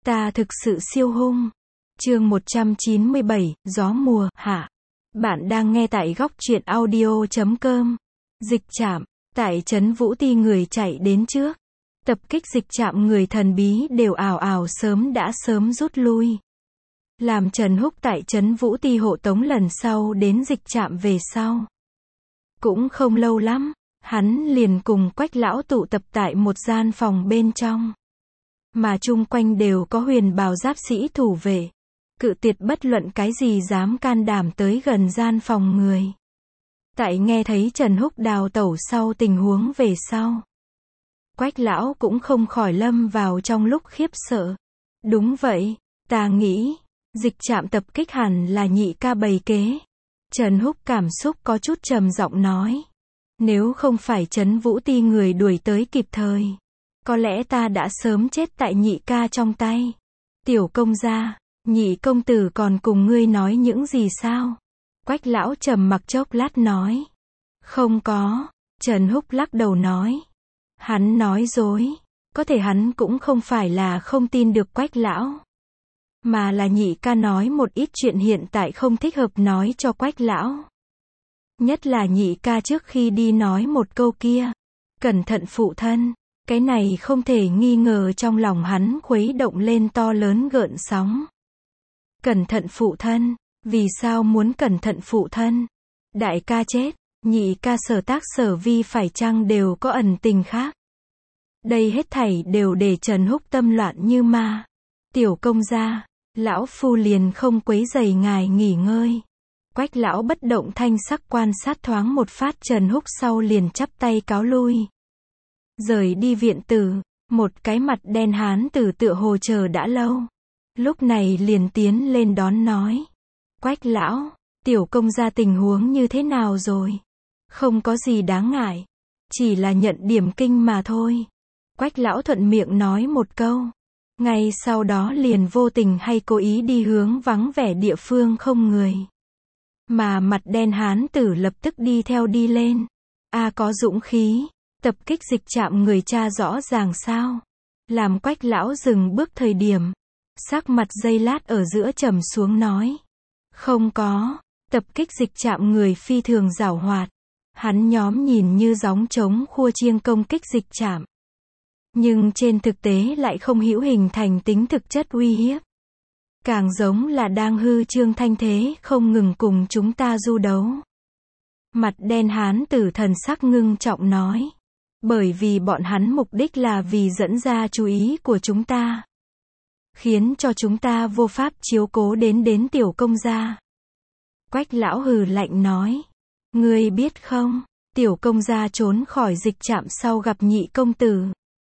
Ta thực sự siêu hung. Chương 197, gió mùa, hạ. Bạn đang nghe tại góc truyện audio.com. Dịch trạm. Tại trấn Vũ Ti người chạy đến trước. Tập kích dịch trạm người thần bí đều ảo ảo đã sớm rút lui. Làm Trần Húc tại trấn Vũ Ti hộ tống lần sau đến dịch trạm về sau. Cũng không lâu lắm, hắn liền cùng Quách lão tụ tập tại một gian phòng bên trong. Mà chung quanh đều có huyền bào giáp sĩ thủ vệ. Cự tuyệt bất luận cái gì dám can đảm tới gần gian phòng người. Tại nghe thấy Trần Húc đào tẩu sau tình huống về sau. Quách lão cũng không khỏi lâm vào trong lúc khiếp sợ. Đúng vậy, ta nghĩ, dịch trạm tập kích hẳn là nhị ca bày kế. Trần Húc cảm xúc có chút trầm giọng nói. Nếu không phải trấn Vũ Ti người đuổi tới kịp thời, có lẽ ta đã sớm chết tại nhị ca trong tay. Tiểu công gia, nhị công tử còn cùng ngươi nói những gì sao? Quách lão trầm mặc chốc lát nói. Không có, Trần Húc lắc đầu nói. Hắn nói dối, có thể hắn cũng không phải là không tin được Quách lão. Mà là nhị ca nói một ít chuyện hiện tại không thích hợp nói cho Quách lão. Nhất là nhị ca trước khi đi nói một câu kia. Cẩn thận phụ thân. Cái này không thể nghi ngờ trong lòng hắn khuấy động lên to lớn gợn sóng. Cẩn thận phụ thân. Vì sao muốn cẩn thận phụ thân? Đại ca chết, nhị ca sở tác sở vi phải chăng đều có ẩn tình khác? Đây hết thảy đều để Trần Húc tâm loạn như ma. Tiểu công gia, lão phu liền không quấy rầy ngài nghỉ ngơi. Quách lão bất động thanh sắc quan sát thoáng một phát Trần Húc sau liền chắp tay cáo lui. Rời đi viện tử, một cái mặt đen hán tử tựa hồ chờ đã lâu. Lúc này liền tiến lên đón nói. Quách lão, tiểu công gia tình huống như thế nào rồi? Không có gì đáng ngại. Chỉ là nhận điểm kinh mà thôi. Quách lão thuận miệng nói một câu. Ngay sau đó liền vô tình hay cố ý đi hướng vắng vẻ địa phương không người. Mà mặt đen hán tử lập tức đi theo đi lên. Có dũng khí. Tập kích dịch trạm người cha rõ ràng sao? Làm Quách lão dừng bước thời điểm. Sắc mặt giây lát ở giữa trầm xuống nói. Không có. Tập kích dịch trạm người phi thường giảo hoạt. Hắn nhóm nhìn như gióng trống khua chiêng công kích dịch trạm. Nhưng trên thực tế lại không hữu hình thành tính thực chất uy hiếp. Càng giống là đang hư trương thanh thế không ngừng cùng chúng ta du đấu. Mặt đen hán tử thần sắc ngưng trọng nói. Bởi vì bọn hắn mục đích là vì dẫn ra chú ý của chúng ta. Khiến cho chúng ta vô pháp chiếu cố đến tiểu công gia. Quách lão hừ lạnh nói. Ngươi biết không, tiểu công gia trốn khỏi dịch trạm sau gặp nhị công tử.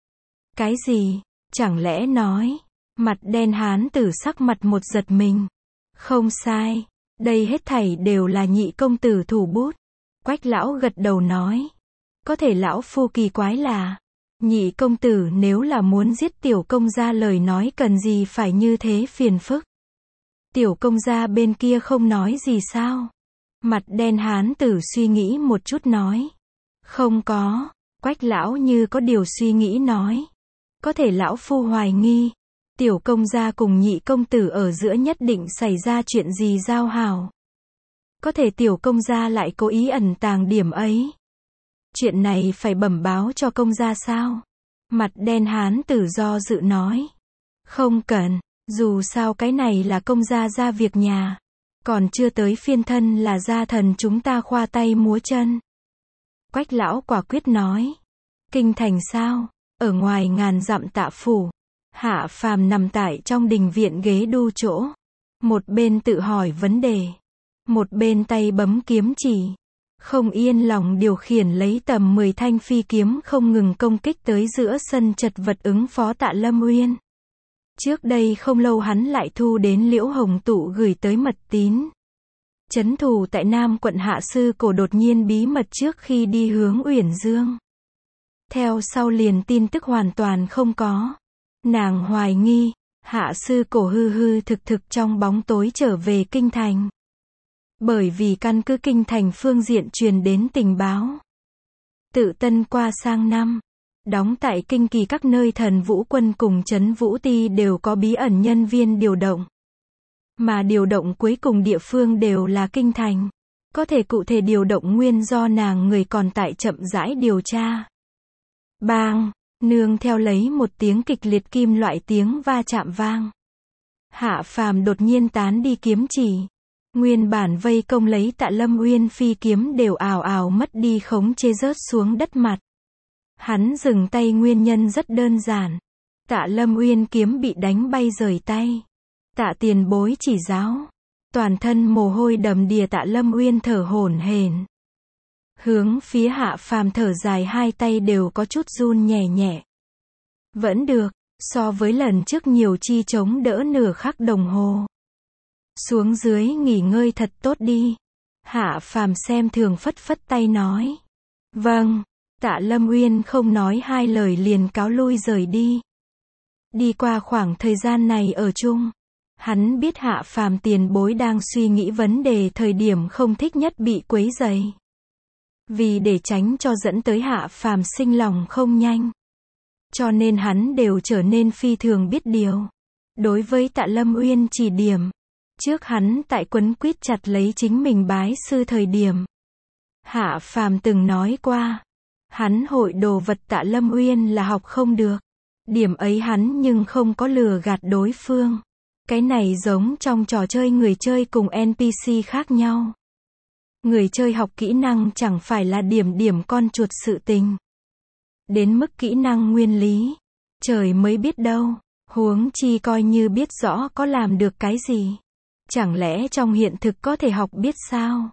Cái gì? Chẳng lẽ nói, mặt đen hán tử sắc mặt một giật mình. Không sai, đây hết thảy đều là nhị công tử thủ bút. Quách lão gật đầu nói. Có thể lão phu kỳ quái là, nhị công tử nếu là muốn giết tiểu công gia lời nói cần gì phải như thế phiền phức. Tiểu công gia bên kia không nói gì sao? Mặt đen hán tử suy nghĩ một chút nói. Không có, Quách lão như có điều suy nghĩ nói. Có thể lão phu hoài nghi, tiểu công gia cùng nhị công tử ở giữa nhất định xảy ra chuyện gì giao hảo. Có thể tiểu công gia lại cố ý ẩn tàng điểm ấy. Chuyện này phải bẩm báo cho công gia sao? Mặt đen hán tử do dự nói. Không cần, dù sao cái này là công gia ra việc nhà. Còn chưa tới phiên thân là gia thần chúng ta khoa tay múa chân. Quách lão quả quyết nói. Kinh thành sao? Ở ngoài ngàn dặm Tạ phủ. Hạ phàm nằm tại trong đình viện ghế đu chỗ. Một bên tự hỏi vấn đề. Một bên tay bấm kiếm chỉ. Không yên lòng điều khiển lấy tầm 10 thanh phi kiếm không ngừng công kích tới giữa sân chật vật ứng phó Tạ Lâm Uyên. Trước đây không lâu hắn lại thu đến Liễu Hồng Tụ gửi tới mật tín. Trấn thủ tại Nam quận Hạ Sư Cổ đột nhiên bí mật trước khi đi hướng Uyển Dương. Theo sau liền tin tức hoàn toàn không có. Nàng hoài nghi, Hạ Sư Cổ hư hư thực thực trong bóng tối trở về kinh thành. Bởi vì căn cứ kinh thành phương diện truyền đến tình báo. Tự tân qua sang năm. Đóng tại kinh kỳ các nơi Thần Vũ Quân cùng Trấn Vũ Ti đều có bí ẩn nhân viên điều động. Mà điều động cuối cùng địa phương đều là kinh thành. Có thể cụ thể điều động nguyên do nàng người còn tại chậm rãi điều tra. Bang, nương theo lấy một tiếng kịch liệt kim loại tiếng va chạm vang. Hạ Phàm đột nhiên tán đi kiếm chỉ. Nguyên bản vây công lấy Tạ Lâm Uyên phi kiếm đều ào ào mất đi khống chế rớt xuống đất mặt. Hắn dừng tay nguyên nhân rất đơn giản. Tạ Lâm Uyên kiếm bị đánh bay rời tay. Tạ tiền bối chỉ giáo. Toàn thân mồ hôi đầm đìa Tạ Lâm Uyên thở hổn hển. Hướng phía Hạ Phàm thở dài, hai tay đều có chút run nhẹ nhẹ. Vẫn được, so với lần trước nhiều chi chống đỡ nửa khắc đồng hồ. Xuống dưới nghỉ ngơi thật tốt đi. Hạ Phàm xem thường phất phất tay nói. Vâng. Tạ Lâm Uyên không nói hai lời liền cáo lui rời đi. Đi qua khoảng thời gian này ở chung, hắn biết Hạ Phàm tiền bối đang suy nghĩ vấn đề thời điểm không thích nhất bị quấy rầy. Vì để tránh cho dẫn tới Hạ Phàm sinh lòng không nhanh, cho nên hắn đều trở nên phi thường biết điều. Đối với Tạ Lâm Uyên chỉ điểm, trước hắn tại quấn quýt chặt lấy chính mình bái sư thời điểm, Hạ Phàm từng nói qua, hắn hội đồ vật Tạ Lâm Uyên là học không được. Điểm ấy hắn nhưng không có lừa gạt đối phương. Cái này giống trong trò chơi người chơi cùng NPC khác nhau. Người chơi học kỹ năng chẳng phải là điểm con chuột sự tình. Đến mức kỹ năng nguyên lý, trời mới biết đâu. Huống chi coi như biết rõ có làm được cái gì. Chẳng lẽ trong hiện thực có thể học biết sao?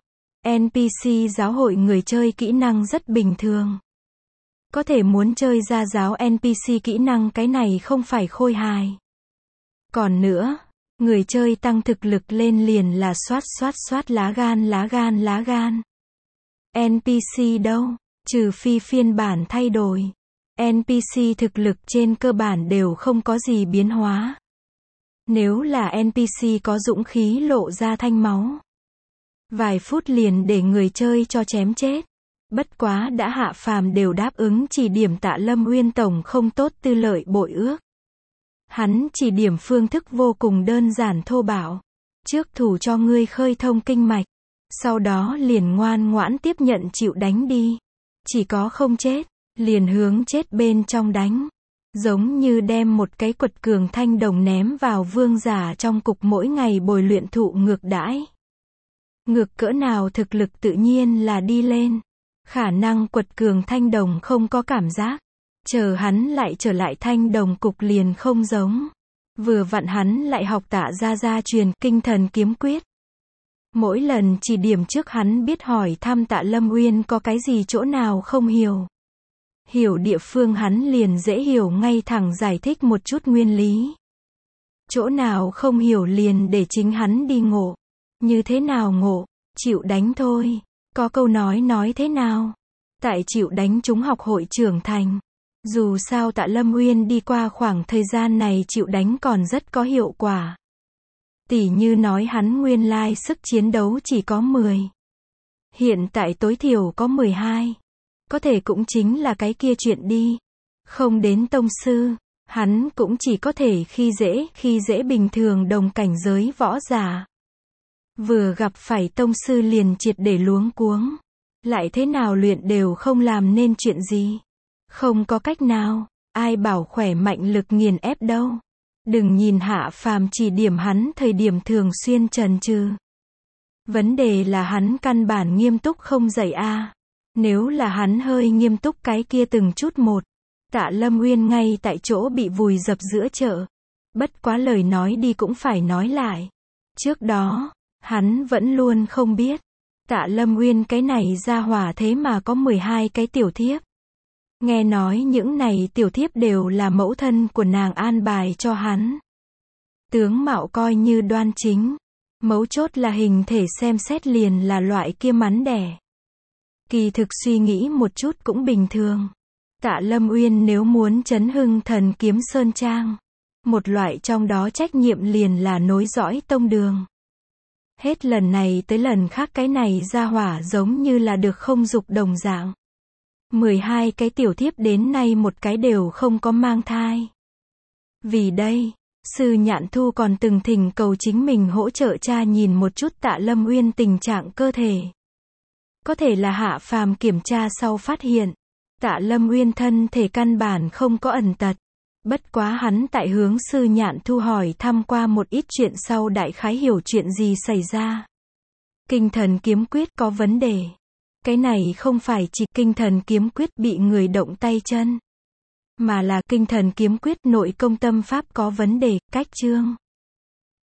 NPC giáo hội người chơi kỹ năng rất bình thường. Có thể muốn chơi ra giáo NPC kỹ năng cái này không phải khôi hài. Còn nữa, người chơi tăng thực lực lên liền là soát lá gan. NPC đâu? Trừ phi phiên bản thay đổi. NPC thực lực trên cơ bản đều không có gì biến hóa. Nếu là NPC có dũng khí lộ ra thanh máu, vài phút liền để người chơi cho chém chết. Bất quá đã Hạ Phàm đều đáp ứng chỉ điểm Tạ Lâm Uyên tổng không tốt tư lợi bội ước. Hắn chỉ điểm phương thức vô cùng đơn giản thô bạo. Trước thủ cho ngươi khơi thông kinh mạch, sau đó liền ngoan ngoãn tiếp nhận chịu đánh đi. Chỉ có không chết, liền hướng chết bên trong đánh. Giống như đem một cái quật cường thanh đồng ném vào vương giả trong cục mỗi ngày bồi luyện thụ ngược đãi. Ngược cỡ nào thực lực tự nhiên là đi lên. Khả năng quật cường thanh đồng không có cảm giác. Chờ hắn lại trở lại thanh đồng cục liền không giống. Vừa vặn hắn lại học Tạ gia truyền kinh thần kiếm quyết. Mỗi lần chỉ điểm trước hắn biết hỏi thăm Tạ Lâm Uyên có cái gì chỗ nào không hiểu. Hiểu địa phương hắn liền dễ hiểu ngay thẳng giải thích một chút nguyên lý. Chỗ nào không hiểu liền để chính hắn đi ngộ. Như thế nào ngộ? Chịu đánh thôi. Có câu nói thế nào? Tại chịu đánh chúng học hội trưởng thành. Dù sao Tạ Lâm Uyên đi qua khoảng thời gian này chịu đánh còn rất có hiệu quả. Tỉ như nói hắn nguyên lai sức chiến đấu chỉ có 10. Hiện tại tối thiểu có 12. Có thể cũng chính là cái kia chuyện đi. Không đến tông sư, hắn cũng chỉ có thể khi dễ bình thường đồng cảnh giới võ giả. Vừa gặp phải tông sư liền triệt để luống cuống. Lại thế nào luyện đều không làm nên chuyện gì. Không có cách nào, ai bảo khỏe mạnh lực nghiền ép đâu. Đừng nhìn Hạ Phàm chỉ điểm hắn thời điểm thường xuyên chần chừ. Vấn đề là hắn căn bản nghiêm túc không dạy a. Nếu là hắn hơi nghiêm túc cái kia từng chút một, Tạ Lâm Uyên ngay tại chỗ bị vùi dập giữa chợ. Bất quá lời nói đi cũng phải nói lại. Trước đó, hắn vẫn luôn không biết. Tạ Lâm Uyên cái này ra hỏa thế mà có 12 cái tiểu thiếp. Nghe nói những này tiểu thiếp đều là mẫu thân của nàng an bài cho hắn. Tướng mạo coi như đoan chính. Mấu chốt là hình thể xem xét liền là loại kia mắn đẻ. Kỳ thực suy nghĩ một chút cũng bình thường. Tạ Lâm Uyên nếu muốn chấn hưng Thần Kiếm Sơn Trang, một loại trong đó trách nhiệm liền là nối dõi tông đường. Hết lần này tới lần khác cái này ra hỏa giống như là được không dục đồng dạng. 12 cái tiểu thiếp đến nay một cái đều không có mang thai. Vì đây, Sư Nhạn Thu còn từng thỉnh cầu chính mình hỗ trợ cha nhìn một chút Tạ Lâm Uyên tình trạng cơ thể. Có thể là hạ phàm kiểm tra sau phát hiện, Tạ Lâm Uyên thân thể căn bản không có ẩn tật. Bất quá hắn tại hướng Sư Nhạn Thu hỏi thăm qua một ít chuyện sau đại khái hiểu chuyện gì xảy ra. Kinh thần kiếm quyết có vấn đề. Cái này không phải chỉ kinh thần kiếm quyết bị người động tay chân, mà là kinh thần kiếm quyết nội công tâm pháp có vấn đề, cách chương.